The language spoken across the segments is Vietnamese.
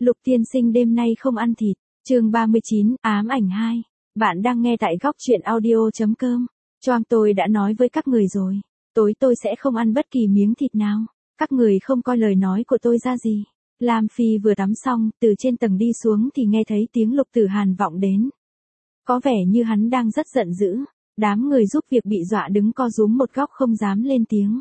Lục tiên sinh đêm nay không ăn thịt. Chương 39, ám ảnh 2. Bạn đang nghe tại góc truyện audio.com. Choang tôi đã nói với các người rồi. Tối tôi sẽ không ăn bất kỳ miếng thịt nào. Các người không coi lời nói của tôi ra gì. Lam Phi vừa tắm xong, từ trên tầng đi xuống thì nghe thấy tiếng Lục Tử Hàn vọng đến. Có vẻ như hắn đang rất giận dữ. Đám người giúp việc bị dọa đứng co rúm một góc không dám lên tiếng.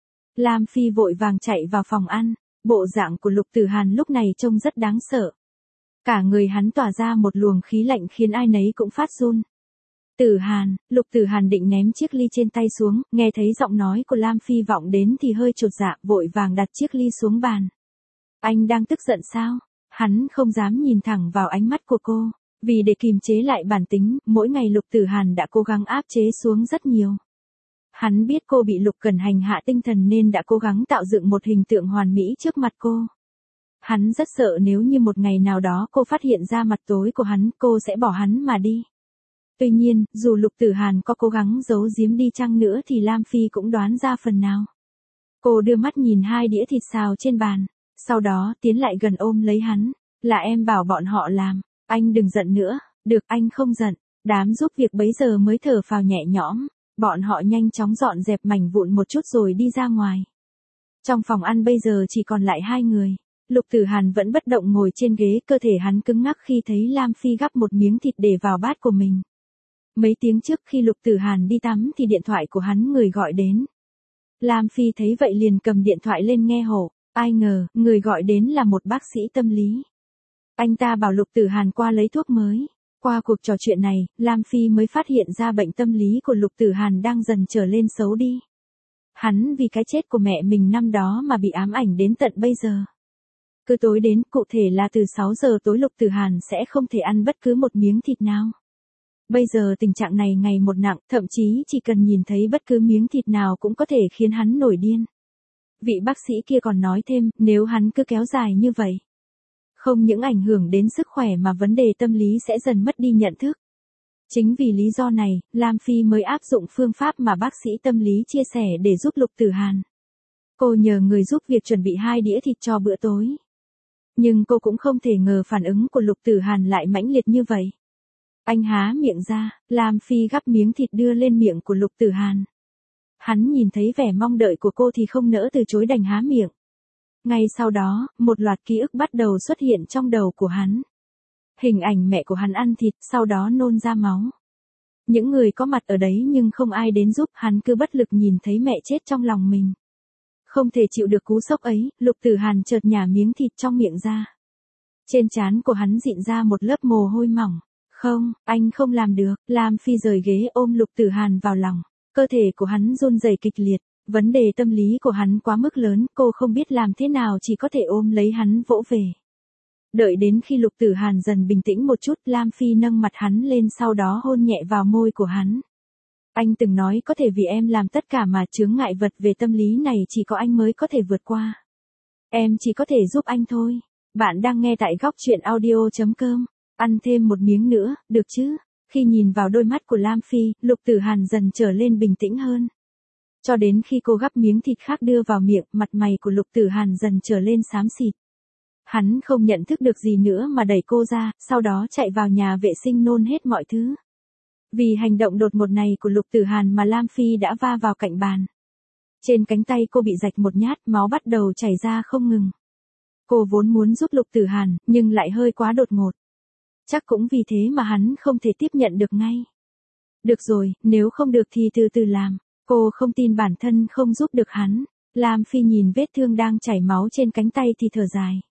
Lam Phi vội vàng chạy vào phòng ăn. Bộ dạng của Lục Tử Hàn lúc này trông rất đáng sợ. Cả người hắn tỏa ra một luồng khí lạnh khiến ai nấy cũng phát run. Tử Hàn, Lục Tử Hàn định ném chiếc ly trên tay xuống, nghe thấy giọng nói của Lam Phi vọng đến thì hơi chột dạ, vội vàng đặt chiếc ly xuống bàn. Anh đang tức giận sao? Hắn không dám nhìn thẳng vào ánh mắt của cô. Vì để kiềm chế lại bản tính, mỗi ngày Lục Tử Hàn đã cố gắng áp chế xuống rất nhiều. Hắn biết cô bị Lục Cẩn hành hạ tinh thần nên đã cố gắng tạo dựng một hình tượng hoàn mỹ trước mặt cô. Hắn rất sợ nếu như một ngày nào đó cô phát hiện ra mặt tối của hắn, cô sẽ bỏ hắn mà đi. Tuy nhiên, dù Lục Tử Hàn có cố gắng giấu giếm đi chăng nữa thì Lam Phi cũng đoán ra phần nào. Cô đưa mắt nhìn 2 đĩa thịt xào trên bàn, sau đó tiến lại gần ôm lấy hắn. Là em bảo bọn họ làm, anh đừng giận nữa. Được, anh không giận. Đám giúp việc bấy giờ mới thở phào nhẹ nhõm. Bọn họ nhanh chóng dọn dẹp mảnh vụn một chút rồi đi ra ngoài. Trong phòng ăn bây giờ chỉ còn lại 2 người. Lục Tử Hàn vẫn bất động ngồi trên ghế, cơ thể hắn cứng ngắc khi thấy Lam Phi gắp một miếng thịt để vào bát của mình. Mấy tiếng trước khi Lục Tử Hàn đi tắm thì điện thoại của hắn người gọi đến. Lam Phi thấy vậy liền cầm điện thoại lên nghe hộ. Ai ngờ, người gọi đến là một bác sĩ tâm lý. Anh ta bảo Lục Tử Hàn qua lấy thuốc mới. Qua cuộc trò chuyện này, Lam Phi mới phát hiện ra bệnh tâm lý của Lục Tử Hàn đang dần trở lên xấu đi. Hắn vì cái chết của mẹ mình năm đó mà bị ám ảnh đến tận bây giờ. Cứ tối đến, cụ thể là từ 6 giờ tối Lục Tử Hàn sẽ không thể ăn bất cứ một miếng thịt nào. Bây giờ tình trạng này ngày một nặng, thậm chí chỉ cần nhìn thấy bất cứ miếng thịt nào cũng có thể khiến hắn nổi điên. Vị bác sĩ kia còn nói thêm, nếu hắn cứ kéo dài như vậy, không những ảnh hưởng đến sức khỏe mà vấn đề tâm lý sẽ dần mất đi nhận thức. Chính vì lý do này, Lam Phi mới áp dụng phương pháp mà bác sĩ tâm lý chia sẻ để giúp Lục Tử Hàn. Cô nhờ người giúp việc chuẩn bị 2 đĩa thịt cho bữa tối. Nhưng cô cũng không thể ngờ phản ứng của Lục Tử Hàn lại mãnh liệt như vậy. Anh há miệng ra, Lam Phi gắp miếng thịt đưa lên miệng của Lục Tử Hàn. Hắn nhìn thấy vẻ mong đợi của cô thì không nỡ từ chối, đành há miệng. Ngay sau đó, một loạt ký ức bắt đầu xuất hiện trong đầu của hắn. Hình ảnh mẹ của hắn ăn thịt, sau đó nôn ra máu. Những người có mặt ở đấy nhưng không ai đến giúp, hắn cứ bất lực nhìn thấy mẹ chết trong lòng mình. Không thể chịu được cú sốc ấy, Lục Tử Hàn chợt nhả miếng thịt trong miệng ra. Trên trán của hắn dịn ra một lớp mồ hôi mỏng. Không, anh không làm được. Lam Phi rời ghế ôm Lục Tử Hàn vào lòng. Cơ thể của hắn run rẩy kịch liệt. Vấn đề tâm lý của hắn quá mức lớn, cô không biết làm thế nào, chỉ có thể ôm lấy hắn vỗ về. Đợi đến khi Lục Tử Hàn dần bình tĩnh một chút, Lam Phi nâng mặt hắn lên, sau đó hôn nhẹ vào môi của hắn. Anh từng nói có thể vì em làm tất cả mà chướng ngại vật về tâm lý này chỉ có anh mới có thể vượt qua. Em chỉ có thể giúp anh thôi. Bạn đang nghe tại góc truyện audio.com. Ăn thêm một miếng nữa, được chứ? Khi nhìn vào đôi mắt của Lam Phi, Lục Tử Hàn dần trở lên bình tĩnh hơn. Cho đến khi cô gắp miếng thịt khác đưa vào miệng, mặt mày của Lục Tử Hàn dần trở lên xám xịt. Hắn không nhận thức được gì nữa mà đẩy cô ra, sau đó chạy vào nhà vệ sinh nôn hết mọi thứ. Vì hành động đột ngột này của Lục Tử Hàn mà Lam Phi đã va vào cạnh bàn. Trên cánh tay cô bị rạch một nhát, máu bắt đầu chảy ra không ngừng. Cô vốn muốn giúp Lục Tử Hàn, nhưng lại hơi quá đột ngột. Chắc cũng vì thế mà hắn không thể tiếp nhận được ngay. Được rồi, nếu không được thì từ từ làm. Cô không tin bản thân không giúp được hắn. Lam Phi nhìn vết thương đang chảy máu trên cánh tay thì thở dài.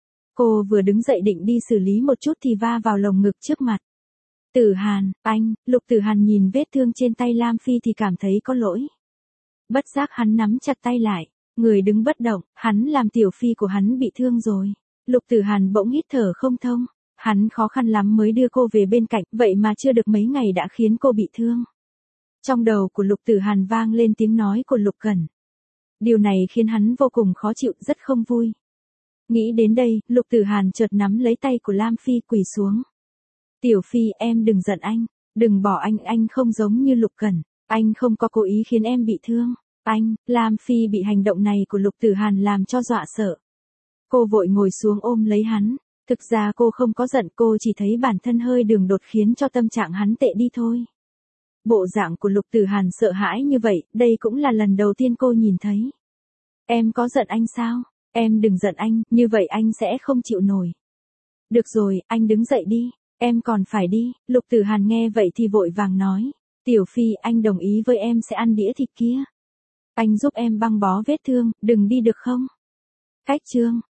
Cô vừa đứng dậy định đi xử lý một chút thì va vào lồng ngực trước mặt. Tử Hàn, anh. Lục Tử Hàn nhìn vết thương trên tay Lam Phi thì cảm thấy có lỗi. Bất giác hắn nắm chặt tay lại. Người đứng bất động, hắn làm tiểu phi của hắn bị thương rồi. Lục Tử Hàn bỗng hít thở không thông. Hắn khó khăn lắm mới đưa cô về bên cạnh, vậy mà chưa được mấy ngày đã khiến cô bị thương. Trong đầu của Lục Tử Hàn vang lên tiếng nói của Lục Cẩn. Điều này khiến hắn vô cùng khó chịu, rất không vui. Nghĩ đến đây, Lục Tử Hàn chợt nắm lấy tay của Lam Phi quỳ xuống. Tiểu Phi, em đừng giận anh. Đừng bỏ anh không giống như Lục Cẩn. Anh không có cố ý khiến em bị thương. Lam Phi bị hành động này của Lục Tử Hàn làm cho dọa sợ. Cô vội ngồi xuống ôm lấy hắn. Thực ra cô không có giận, cô chỉ thấy bản thân hơi đường đột khiến cho tâm trạng hắn tệ đi thôi. Bộ dạng của Lục Tử Hàn sợ hãi như vậy, đây cũng là lần đầu tiên cô nhìn thấy. Em có giận anh sao? Em đừng giận anh, như vậy anh sẽ không chịu nổi. Được rồi, anh đứng dậy đi, em còn phải đi. Lục Tử Hàn nghe vậy thì vội vàng nói. Tiểu Phi, anh đồng ý với em sẽ ăn đĩa thịt kia. Anh giúp em băng bó vết thương, đừng đi được không? Khách Trương.